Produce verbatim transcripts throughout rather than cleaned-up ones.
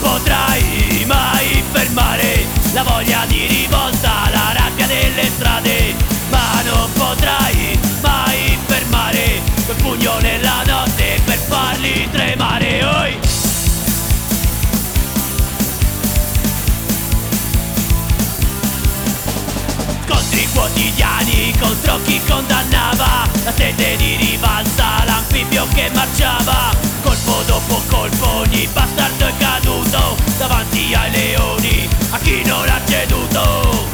potrai mai fermare la voglia di rivolta, la rabbia delle strade, ma non potrai mai fermare quel pugno nella notte per farli tremare. Oi! Scontri quotidiani contro chi condannava la sete di rivalsa, l'anfibio che marciava, colpo dopo colpo ogni bastardo è caduto davanti ai leoni, a chi non ha ceduto.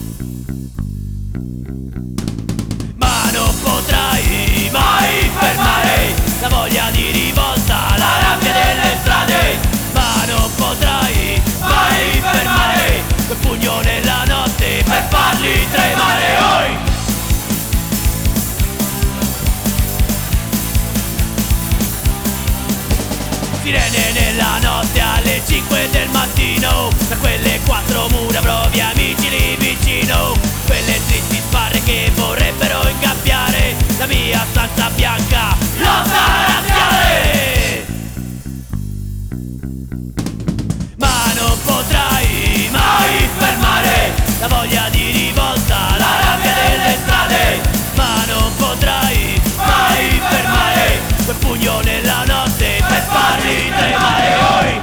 Ma non potrai mai fermare la voglia di rivolta, la rabbia delle strade, ma non potrai mai fermare quel pugno nella notte per farli tremare. Oi! Sirene nella notte alle cinque del mattino, da quelle quattro mura provi amici lì vicino, quelle tristi sbarre che vorrebbero ingabbiare la mia stanza bianca, lotta razziale. Ma non potrai mai fermare la voglia di rivolta, la rabbia delle strade, ma non potrai mai fermare quel pugno nella notte per farli tremare. Oi!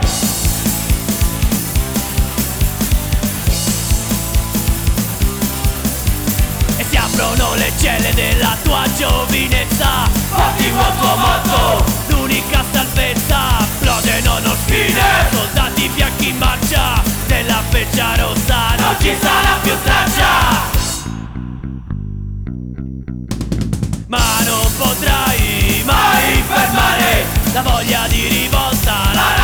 E si aprono le celle della tua giovinezza, fatti uomo morto, l'unica salvezza. Esplode non ho spine, soldati bianchi in marcia, nella freccia rossa non ci sarà più traccia. Ma non potrai mai fermare la voglia di rivolta, la